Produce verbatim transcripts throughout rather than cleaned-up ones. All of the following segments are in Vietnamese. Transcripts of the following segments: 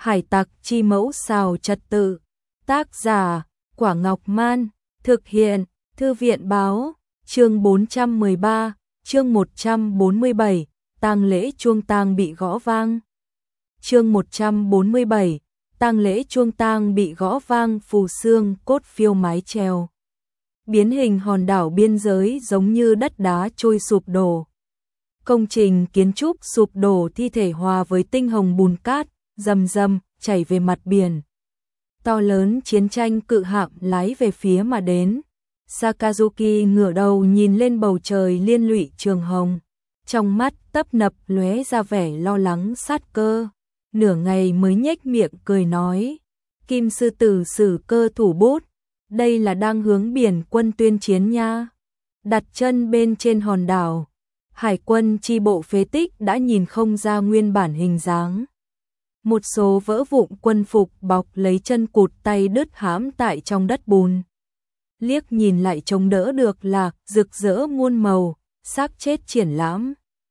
Hải tặc chi mẫu xào trật tự. Tác giả, Quả Ngọc Man. Thực hiện, Thư viện báo. Chương bốn trăm mười ba, chương một trăm bốn mươi bảy, tang lễ chuông tang bị gõ vang. Chương một trăm bốn mươi bảy, tang lễ chuông tang bị gõ vang, phù xương cốt phiêu mái chèo. Biến hình hòn đảo biên giới giống như đất đá trôi sụp đổ. Công trình kiến trúc sụp đổ, thi thể hòa với tinh hồng bùn cát, rầm rầm chảy về mặt biển. To lớn chiến tranh cự hạm lái về phía mà đến. Sakazuki ngửa đầu nhìn lên bầu trời liên lụy trường hồng, trong mắt tấp nập lóe ra vẻ lo lắng sát cơ, nửa ngày mới nhếch miệng cười nói: Kim sư tử sử cơ thủ bút, đây là đang hướng biển quân tuyên chiến nha. Đặt chân bên trên hòn đảo, hải quân chi bộ phế tích đã nhìn không ra nguyên bản hình dáng. Một số vỡ vụn quân phục bọc lấy chân cụt tay đứt hãm tại trong đất bùn. Liếc nhìn lại trông đỡ được là rực rỡ muôn màu, xác chết triển lãm.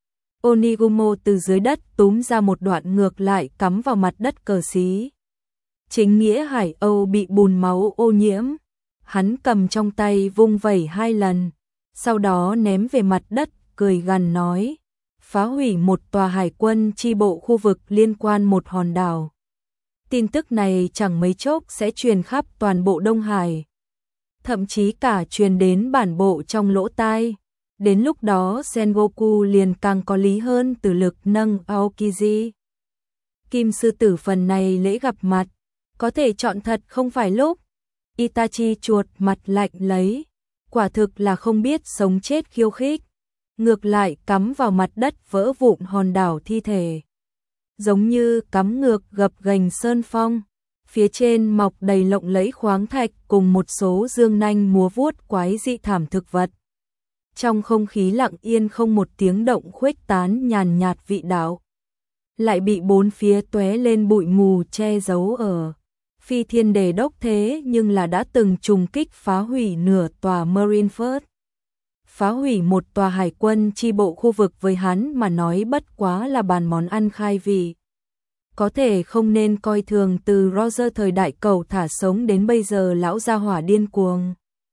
Onigumo từ dưới đất túm ra một đoạn ngược lại cắm vào mặt đất cờ xí. Chính nghĩa Hải Âu bị bùn máu ô nhiễm. Hắn cầm trong tay vung vẩy hai lần, sau đó ném về mặt đất, cười gằn nói: phá hủy một tòa hải quân chi bộ khu vực liên quan một hòn đảo. Tin tức này chẳng mấy chốc sẽ truyền khắp toàn bộ Đông Hải, thậm chí cả truyền đến bản bộ trong lỗ tai. Đến lúc đó Sengoku liền càng có lý hơn từ lực nâng Aokiji. Kim sư tử phần này lễ gặp mặt, có thể chọn thật không phải lúc. Itachi chuột mặt lạnh lấy, quả thực là không biết sống chết khiêu khích. Ngược lại cắm vào mặt đất vỡ vụn hòn đảo thi thể, giống như cắm ngược gập ghềnh sơn phong. Phía trên mọc đầy lộng lẫy khoáng thạch cùng một số dương nanh múa vuốt quái dị thảm thực vật. Trong không khí lặng yên không một tiếng động khuếch tán nhàn nhạt vị đạo, lại bị bốn phía tóe lên bụi mù che giấu ở. Phi thiên đề đốc thế nhưng là đã từng trùng kích phá hủy nửa tòa Marineford. Phá hủy một tòa hải quân chi bộ khu vực với hắn mà nói bất quá là bàn món ăn khai vị. Có thể không nên coi thường từ Roger thời đại cầu thả sống đến bây giờ lão gia hỏa điên cuồng.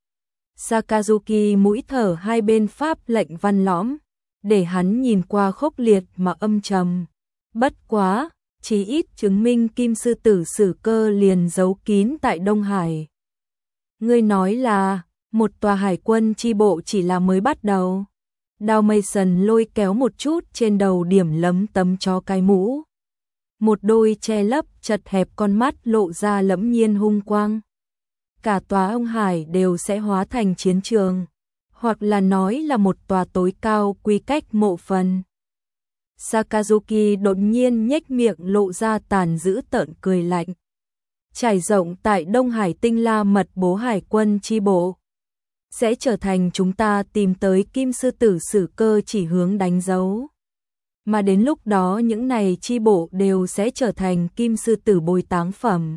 Sakazuki mũi thở hai bên pháp lệnh văn lõm, để hắn nhìn qua khốc liệt mà âm trầm. Bất quá, chí ít chứng minh Kim sư tử sử cơ liền giấu kín tại Đông Hải. Ngươi nói là một tòa hải quân chi bộ chỉ là mới bắt đầu. Đao Mason lôi kéo một chút trên đầu điểm lấm tấm cho cái mũ. Một đôi che lấp chật hẹp con mắt lộ ra lẫm nhiên hung quang. Cả tòa ông Hải đều sẽ hóa thành chiến trường, hoặc là nói là một tòa tối cao quy cách mộ phần. Sakazuki đột nhiên nhếch miệng lộ ra tàn dữ tợn cười lạnh. Trải rộng tại Đông Hải tinh la mật bố hải quân chi bộ, sẽ trở thành chúng ta tìm tới Kim sư tử sử cơ chỉ hướng đánh dấu. Mà đến lúc đó những này chi bộ đều sẽ trở thành Kim sư tử bồi táng phẩm.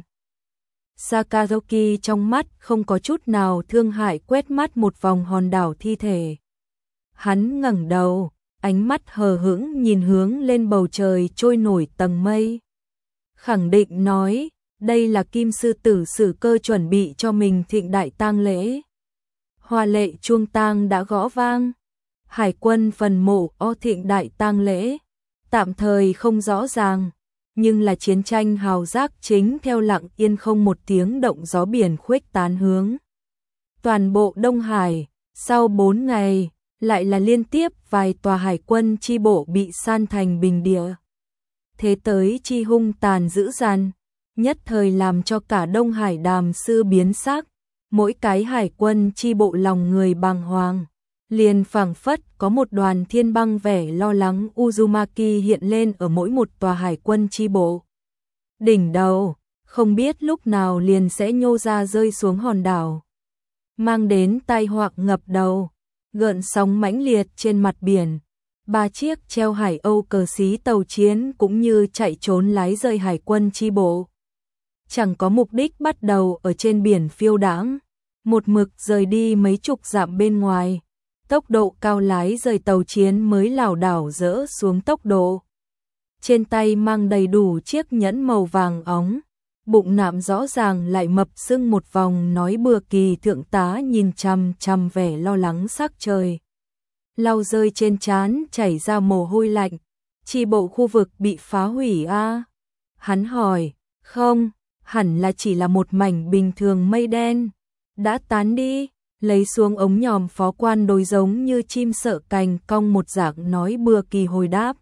Sakazuki trong mắt không có chút nào thương hại quét mắt một vòng hòn đảo thi thể. Hắn ngẩng đầu, ánh mắt hờ hững nhìn hướng lên bầu trời trôi nổi tầng mây. Khẳng định nói, đây là Kim sư tử sử cơ chuẩn bị cho mình thịnh đại tang lễ. Hoa lệ chuông tang đã gõ vang. Hải quân phần mộ o thịnh đại tang lễ, tạm thời không rõ ràng, nhưng là chiến tranh hào giác chính theo lặng yên không một tiếng động gió biển khuếch tán hướng toàn bộ Đông Hải. Sau bốn ngày, lại là liên tiếp vài tòa hải quân chi bộ bị san thành bình địa. Thế tới chi hung tàn dữ dằn, nhất thời làm cho cả Đông Hải đàm sư biến sắc. Mỗi cái hải quân chi bộ lòng người bàng hoàng, liền phảng phất có một đoàn thiên băng vẻ lo lắng Uzumaki hiện lên ở mỗi một tòa hải quân chi bộ. Đỉnh đầu, không biết lúc nào liền sẽ nhô ra rơi xuống hòn đảo, mang đến tai họa ngập đầu. Gợn sóng mãnh liệt trên mặt biển, ba chiếc treo Hải Âu cờ xí tàu chiến cũng như chạy trốn lái rời hải quân chi bộ. Chẳng có mục đích bắt đầu ở trên biển phiêu đãng, một mực rời đi mấy chục dặm bên ngoài. Tốc độ cao lái rời tàu chiến mới lảo đảo dỡ xuống tốc độ. trên tay mang đầy đủ chiếc nhẫn màu vàng óng, bụng nạm rõ ràng lại mập sưng một vòng. Nói Bừa Kỳ thượng tá nhìn chằm chằm vẻ lo lắng sắc trời, lau rơi trên trán chảy ra mồ hôi lạnh. Chi bộ khu vực bị phá hủy a? À? Hắn hỏi. Không, hẳn là chỉ là một mảnh bình thường mây đen, đã tán đi. Lấy xuống ống nhòm, phó quan đối giống như chim sợ cành cong một dạng. Nói Bừa Kỳ hồi đáp.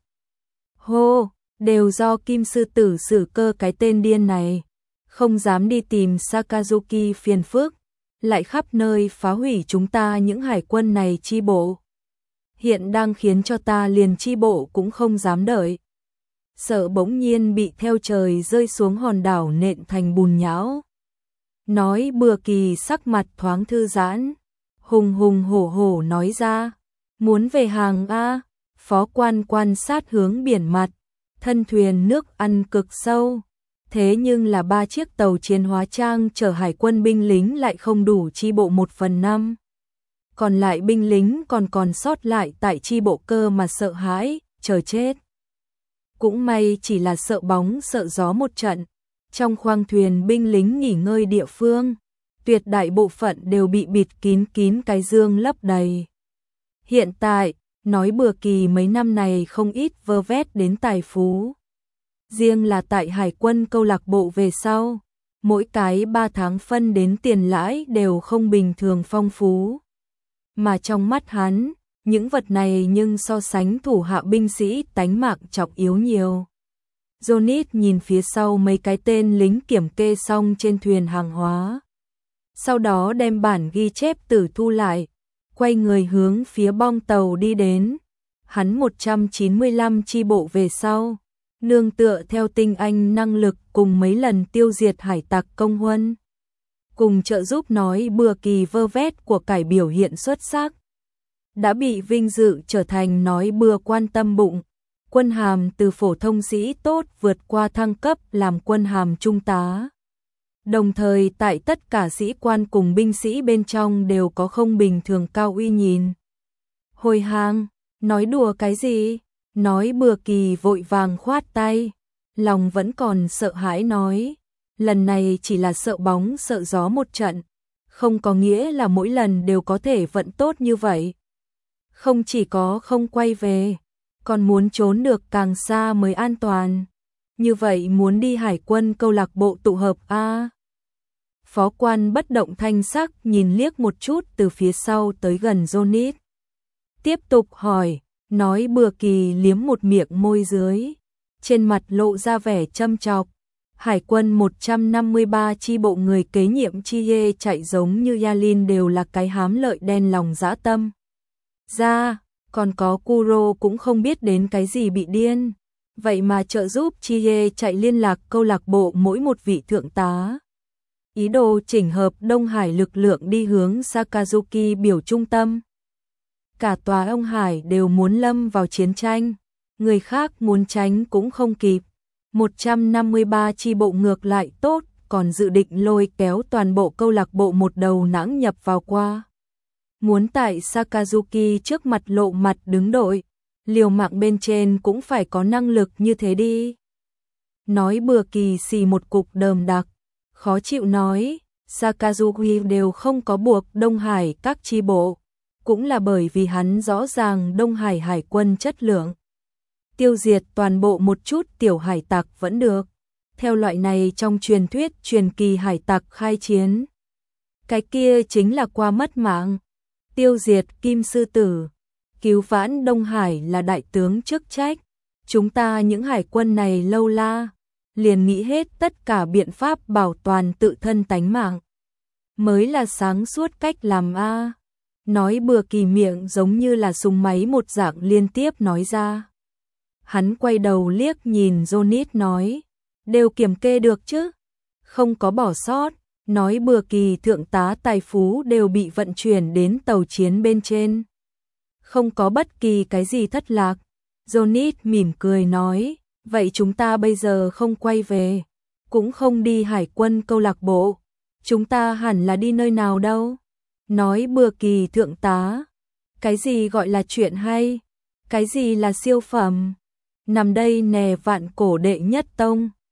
Hô, đều do Kim sư tử Sử Cơ cái tên điên này, không dám đi tìm Sakazuki phiền phức, lại khắp nơi phá hủy chúng ta những hải quân này. Chi bộ hiện đang khiến cho ta liền chi bộ cũng không dám đợi, sợ bỗng nhiên bị theo trời rơi xuống hòn đảo nện thành bùn nhão. Nói Bừa Kỳ sắc mặt thoáng thư giãn, hùng hùng hổ hổ nói ra. Muốn về hàng a? Phó quan quan sát hướng biển mặt, thân thuyền nước ăn cực sâu, thế nhưng là ba chiếc tàu chiến hóa trang chở hải quân binh lính lại không đủ chi bộ một phần năm. Còn lại binh lính còn còn sót lại tại chi bộ cơ mà sợ hãi, chờ chết. Cũng may chỉ là sợ bóng sợ gió một trận. Trong khoang thuyền binh lính nghỉ ngơi địa phương, tuyệt đại bộ phận đều bị bịt kín kín cái dương lấp đầy. Hiện tại, nói Bừa Kỳ mấy năm này không ít vơ vét đến tài phú. Riêng là tại hải quân câu lạc bộ về sau, mỗi cái ba tháng phân đến tiền lãi đều không bình thường phong phú. Mà trong mắt hắn, những vật này nhưng so sánh thủ hạ binh sĩ tánh mạng trọng yếu nhiều. Johnny nhìn phía sau mấy cái tên lính kiểm kê xong trên thuyền hàng hóa, sau đó đem bản ghi chép tử thu lại, quay người hướng phía bong tàu đi đến. Hắn một trăm chín mươi lăm chi bộ về sau, nương tựa theo tinh anh năng lực cùng mấy lần tiêu diệt hải tặc công huân, cùng trợ giúp nói Bừa Kỳ vơ vét của cải biểu hiện xuất sắc, đã bị vinh dự trở thành nói Bừa quan tâm bụng. Quân hàm từ phổ thông sĩ tốt vượt qua thăng cấp làm quân hàm trung tá. Đồng thời tại tất cả sĩ quan cùng binh sĩ bên trong đều có không bình thường cao uy nhìn. Hồi hang, nói đùa cái gì? Nói Bừa Kỳ vội vàng khoát tay, lòng vẫn còn sợ hãi nói. Lần này chỉ là sợ bóng sợ gió một trận, không có nghĩa là mỗi lần đều có thể vận tốt như vậy. Không chỉ có không quay về, còn muốn trốn được càng xa mới an toàn. Như vậy muốn đi hải quân câu lạc bộ tụ hợp a? Phó quan bất động thanh sắc nhìn liếc một chút từ phía sau tới gần Johnny. Tiếp tục hỏi, nói Bừa Kỳ liếm một miệng môi dưới, trên mặt lộ ra vẻ châm chọc. Hải quân một trăm năm mươi ba chi bộ người kế nhiệm Chie chạy giống như Yalin đều là cái hám lợi đen lòng dã tâm. Ra, còn có Kuro cũng không biết đến cái gì bị điên. Vậy mà trợ giúp Chie chạy liên lạc câu lạc bộ mỗi một vị thượng tá. Ý đồ chỉnh hợp Đông Hải lực lượng đi hướng Sakazuki biểu trung tâm. Cả tòa Đông Hải đều muốn lâm vào chiến tranh, người khác muốn tránh cũng không kịp. một trăm năm mươi ba chi bộ ngược lại tốt, còn dự định lôi kéo toàn bộ câu lạc bộ một đầu nãng nhập vào qua. Muốn tại Sakazuki trước mặt lộ mặt đứng đội, liều mạng bên trên cũng phải có năng lực như thế đi. Nói Bừa Kỳ xì một cục đờm đặc, khó chịu nói, Sakazuki đều không có buộc Đông Hải các chi bộ, cũng là bởi vì hắn rõ ràng Đông Hải hải quân chất lượng. Tiêu diệt toàn bộ một chút tiểu hải tặc vẫn được. Theo loại này trong truyền thuyết truyền kỳ hải tặc khai chiến, cái kia chính là qua mất mạng. Tiêu diệt Kim sư tử, cứu vãn Đông Hải là đại tướng chức trách. Chúng ta những hải quân này lâu la, liền nghĩ hết tất cả biện pháp bảo toàn tự thân tánh mạng, mới là sáng suốt cách làm a. Nói Bừa Kỳ miệng giống như là súng máy một dạng liên tiếp nói ra. Hắn quay đầu liếc nhìn Johnny nói, đều kiểm kê được chứ, không có bỏ sót. Nói Bừa Kỳ thượng tá tài phú đều bị vận chuyển đến tàu chiến bên trên, không có bất kỳ cái gì thất lạc. Johnny mỉm cười nói, vậy chúng ta bây giờ không quay về, cũng không đi hải quân câu lạc bộ, chúng ta hẳn là đi nơi nào đâu? Nói Bừa Kỳ thượng tá, cái gì gọi là chuyện hay, cái gì là siêu phẩm? nằm đây nè vạn cổ đệ nhất tông.